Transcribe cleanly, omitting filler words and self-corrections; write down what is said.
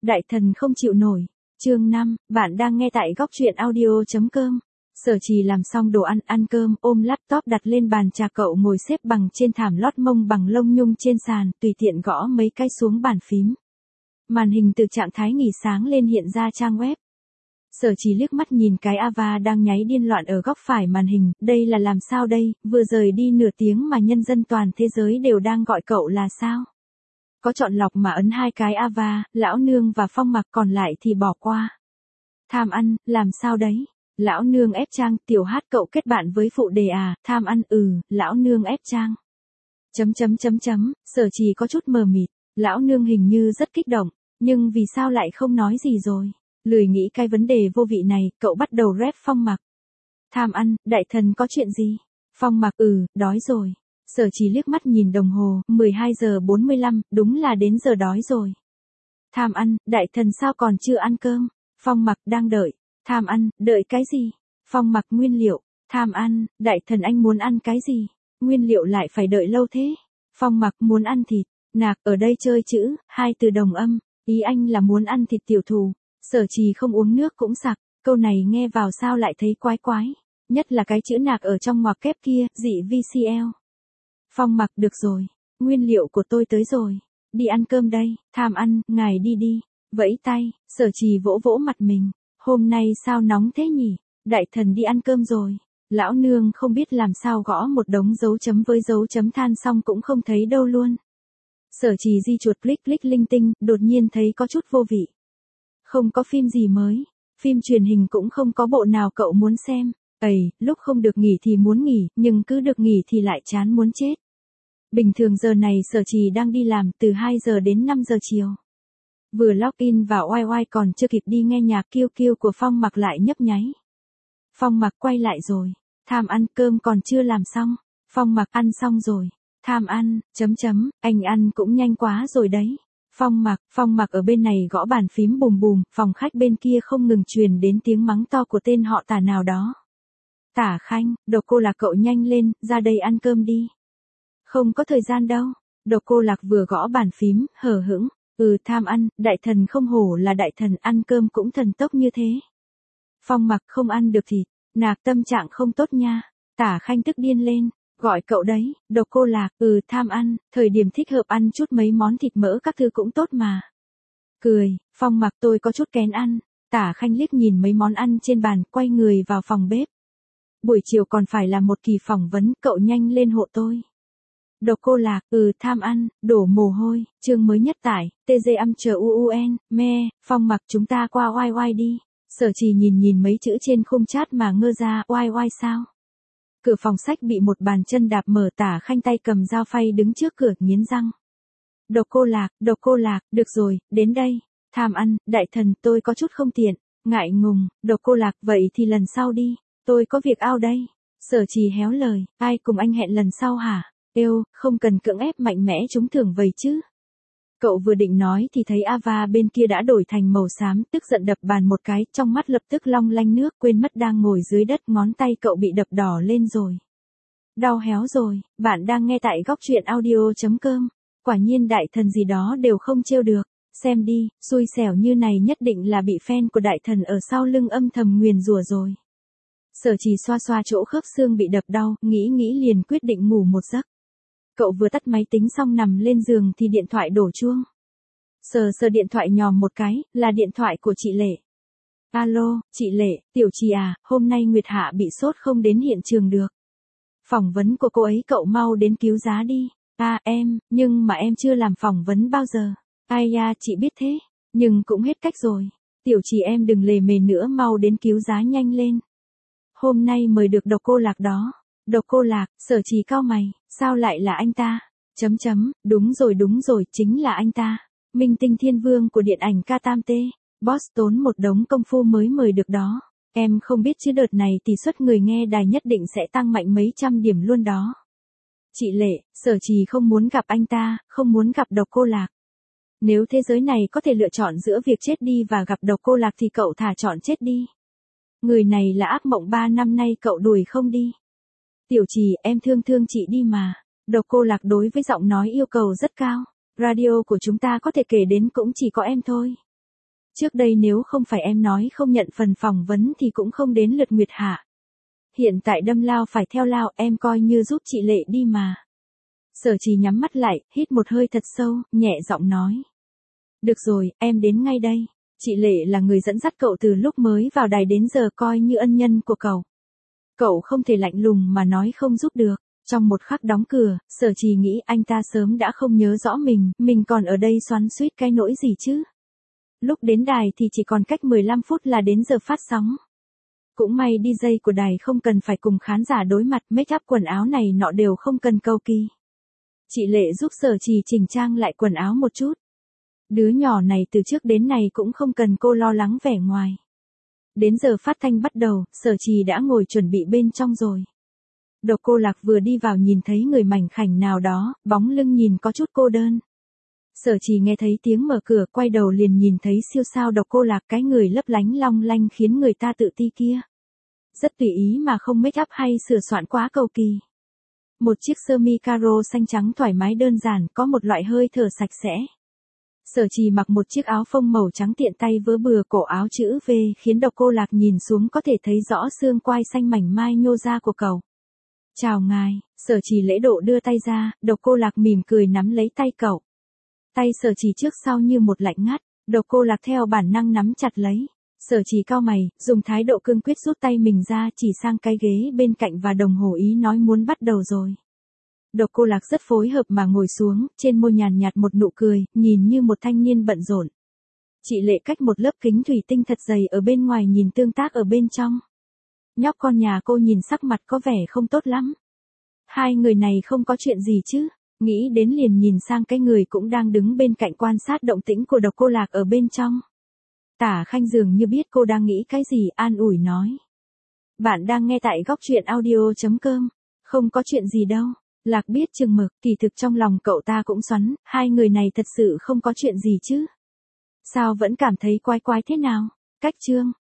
Đại thần không chịu nổi. Chương 5, bạn đang nghe tại góc truyện audio.com. Sở Trì làm xong đồ ăn cơm, ôm laptop đặt lên bàn trà, cậu ngồi xếp bằng trên thảm lót mông bằng lông nhung trên sàn, tùy tiện gõ mấy cái xuống bàn phím. Màn hình từ trạng thái nghỉ sáng lên hiện ra trang web. Sở Trì liếc mắt nhìn cái Ava đang nháy điên loạn ở góc phải màn hình, đây là làm sao đây, vừa rời đi nửa tiếng mà nhân dân toàn thế giới đều đang gọi cậu là sao? Có chọn lọc mà ấn 2 cái Ava, lão nương và Phong Mặc, còn lại thì bỏ qua. Tham ăn, làm sao đấy? Lão nương ép Trang, tiểu hát cậu kết bạn với phụ đề à, tham ăn, lão nương ép Trang. Sở Trì có chút mờ mịt, lão nương hình như rất kích động, nhưng vì sao lại không nói gì rồi? Lười nghĩ cái vấn đề vô vị này, cậu bắt đầu rep Phong Mặc. Tham ăn, đại thần có chuyện gì? Phong Mặc, đói rồi. Sở Trì liếc mắt nhìn đồng hồ, 12 giờ 45, đúng là đến giờ đói rồi. Tham ăn, đại thần sao còn chưa ăn cơm? Phong Mặc, đang đợi. Tham ăn, đợi cái gì? Phong Mặc, nguyên liệu. Tham ăn, đại thần anh muốn ăn cái gì? Nguyên liệu lại phải đợi lâu thế? Phong Mặc, muốn ăn thịt. Nạc, ở đây chơi chữ, 2 từ đồng âm, ý anh là muốn ăn thịt tiểu thù. Sở Trì không uống nước cũng sặc, câu này nghe vào sao lại thấy quái quái, nhất là cái chữ nạc ở trong ngoặc kép kia, dị VCL. Phong Mặc, được rồi, nguyên liệu của tôi tới rồi, đi ăn cơm đây. Tham ăn, ngài đi đi, vẫy tay. Sở Trì vỗ vỗ mặt mình, hôm nay sao nóng thế nhỉ, đại thần đi ăn cơm rồi. Lão nương không biết làm sao gõ một đống dấu chấm với dấu chấm than xong cũng không thấy đâu luôn. Sở Trì di chuột click linh tinh, đột nhiên thấy có chút vô vị. Không có phim gì mới, phim truyền hình cũng không có bộ nào cậu muốn xem. Lúc không được nghỉ thì muốn nghỉ, nhưng cứ được nghỉ thì lại chán muốn chết. Bình thường giờ này Sở Trì đang đi làm từ 2 giờ đến 5 giờ chiều. Vừa login vào YY còn chưa kịp đi nghe nhạc kêu kêu của Phong Mặc lại nhấp nháy. Phong Mặc quay lại rồi. Tham ăn, cơm còn chưa làm xong. Phong Mặc, ăn xong rồi. Tham ăn, anh ăn cũng nhanh quá rồi đấy. Phong Mặc ở bên này gõ bàn phím bùm bùm, phòng khách bên kia không ngừng truyền đến tiếng mắng to của tên họ Tả nào đó. Tả Khanh, Độc Cô Lạc cậu nhanh lên, ra đây ăn cơm đi. Không có thời gian đâu. Độc Cô Lạc vừa gõ bàn phím, hờ hững. Tham ăn, đại thần không hổ là đại thần, ăn cơm cũng thần tốc như thế. Phong Mặc, không ăn được thịt, nạc tâm trạng không tốt nha. Tả Khanh tức điên lên. Gọi cậu đấy, Độc Cô Lạc, tham ăn, thời điểm thích hợp ăn chút mấy món thịt mỡ các thứ cũng tốt mà. Cười, Phong Mặc, tôi có chút kén ăn. Tả Khanh liếc nhìn mấy món ăn trên bàn, quay người vào phòng bếp. Buổi chiều còn phải là một kỳ phỏng vấn, cậu nhanh lên hộ tôi. Độc Cô Lạc, tham ăn, đổ mồ hôi, chương mới nhất tải, TGUUN, Phong Mặc, chúng ta qua YY đi. Sở Trì nhìn mấy chữ trên khung chat mà ngơ ra, YY sao? Cửa phòng sách bị một bàn chân đạp mở, Tả Khanh tay cầm dao phay đứng trước cửa, nghiến răng. Độc Cô Lạc, được rồi, đến đây. Tham ăn, đại thần, tôi có chút không tiện, ngại ngùng. Độc Cô Lạc, vậy thì lần sau đi, tôi có việc out đây. Sở Trì héo lời, ai cùng anh hẹn lần sau hả? Không cần cưỡng ép mạnh mẽ trúng thưởng vậy chứ. Cậu vừa định nói thì thấy Ava bên kia đã đổi thành màu xám, tức giận đập bàn một cái, trong mắt lập tức long lanh nước, quên mất đang ngồi dưới đất, ngón tay cậu bị đập đỏ lên rồi. Đau héo rồi, bạn đang nghe tại góc truyện audio.com. Quả nhiên đại thần gì đó đều không trêu được, xem đi, xui xẻo như này nhất định là bị fan của đại thần ở sau lưng âm thầm nguyền rủa rồi. Sở Trì xoa xoa chỗ khớp xương bị đập đau, nghĩ liền quyết định ngủ một giấc. Cậu vừa tắt máy tính xong nằm lên giường thì điện thoại đổ chuông. Sờ điện thoại nhòm một cái, là điện thoại của chị Lệ. Alo, chị Lệ, tiểu Trì à, hôm nay Nguyệt Hạ bị sốt không đến hiện trường được. Phỏng vấn của cô ấy cậu mau đến cứu giá đi. Em, nhưng mà em chưa làm phỏng vấn bao giờ. Ai da, chị biết thế, nhưng cũng hết cách rồi. Tiểu Trì em đừng lề mề nữa, mau đến cứu giá nhanh lên. Hôm nay mời được Độc Cô Lạc đó. Độc Cô Lạc, Sở Trì cau mày, sao lại là anh ta? Đúng rồi, chính là anh ta. Minh tinh thiên vương của điện ảnh K Tam T. Boss tốn một đống công phu mới mời được đó. Em không biết chứ đợt này tỷ suất người nghe đài nhất định sẽ tăng mạnh mấy trăm điểm luôn đó. Chị Lệ, Sở Trì không muốn gặp anh ta, không muốn gặp Độc Cô Lạc. Nếu thế giới này có thể lựa chọn giữa việc chết đi và gặp Độc Cô Lạc thì cậu thà chọn chết đi. Người này là ác mộng 3 năm nay cậu đuổi không đi. Tiểu Trì, em thương chị đi mà. Độc Cô Lạc đối với giọng nói yêu cầu rất cao. Radio của chúng ta có thể kể đến cũng chỉ có em thôi. Trước đây nếu không phải em nói không nhận phần phỏng vấn thì cũng không đến lượt Nguyệt Hạ. Hiện tại đâm lao phải theo lao, em coi như giúp chị Lệ đi mà. Sở Trì nhắm mắt lại, hít một hơi thật sâu, nhẹ giọng nói. Được rồi, em đến ngay đây. Chị Lệ là người dẫn dắt cậu từ lúc mới vào đài đến giờ, coi như ân nhân của cậu. Cậu không thể lạnh lùng mà nói không giúp được. Trong một khắc đóng cửa, Sở Trì nghĩ anh ta sớm đã không nhớ rõ mình còn ở đây xoắn xuýt cái nỗi gì chứ. Lúc đến đài thì chỉ còn cách 15 phút là đến giờ phát sóng. Cũng may DJ của đài không cần phải cùng khán giả đối mặt, make up quần áo này nọ đều không cần cầu kỳ. Chị Lệ giúp Sở Trì chỉnh trang lại quần áo một chút. Đứa nhỏ này từ trước đến nay cũng không cần cô lo lắng vẻ ngoài. Đến giờ phát thanh bắt đầu, Sở Trì đã ngồi chuẩn bị bên trong rồi. Độc Cô Lạc vừa đi vào nhìn thấy người mảnh khảnh nào đó, bóng lưng nhìn có chút cô đơn. Sở Trì nghe thấy tiếng mở cửa, quay đầu liền nhìn thấy siêu sao Độc Cô Lạc, cái người lấp lánh long lanh khiến người ta tự ti kia. Rất tùy ý mà không make up hay sửa soạn quá cầu kỳ. Một chiếc sơ mi caro xanh trắng thoải mái đơn giản, có một loại hơi thở sạch sẽ. Sở Trì mặc một chiếc áo phông màu trắng tiện tay vớ bừa, cổ áo chữ V khiến Độc Cô Lạc nhìn xuống có thể thấy rõ xương quai xanh mảnh mai nhô ra của cậu. Chào ngài, Sở Trì lễ độ đưa tay ra, Độc Cô Lạc mỉm cười nắm lấy tay cậu. Tay Sở Trì trước sau như một lạnh ngắt, Độc Cô Lạc theo bản năng nắm chặt lấy. Sở Trì cau mày, dùng thái độ cương quyết rút tay mình ra, chỉ sang cái ghế bên cạnh và đồng hồ ý nói muốn bắt đầu rồi. Độc Cô Lạc rất phối hợp mà ngồi xuống, trên môi nhàn nhạt một nụ cười, nhìn như một thanh niên bận rộn. Chị Lệ cách một lớp kính thủy tinh thật dày ở bên ngoài nhìn tương tác ở bên trong. Nhóc con nhà cô nhìn sắc mặt có vẻ không tốt lắm. Hai người này không có chuyện gì chứ? Nghĩ đến liền nhìn sang cái người cũng đang đứng bên cạnh quan sát động tĩnh của Độc Cô Lạc ở bên trong. Tả Khanh dường như biết cô đang nghĩ cái gì, an ủi nói. Bạn đang nghe tại góc truyện audio.com. Không có chuyện gì đâu. Lạc biết chừng mực, kỳ thực trong lòng cậu ta cũng xoắn, hai người này thật sự không có chuyện gì chứ. Sao vẫn cảm thấy quái quái thế nào? Cách chương.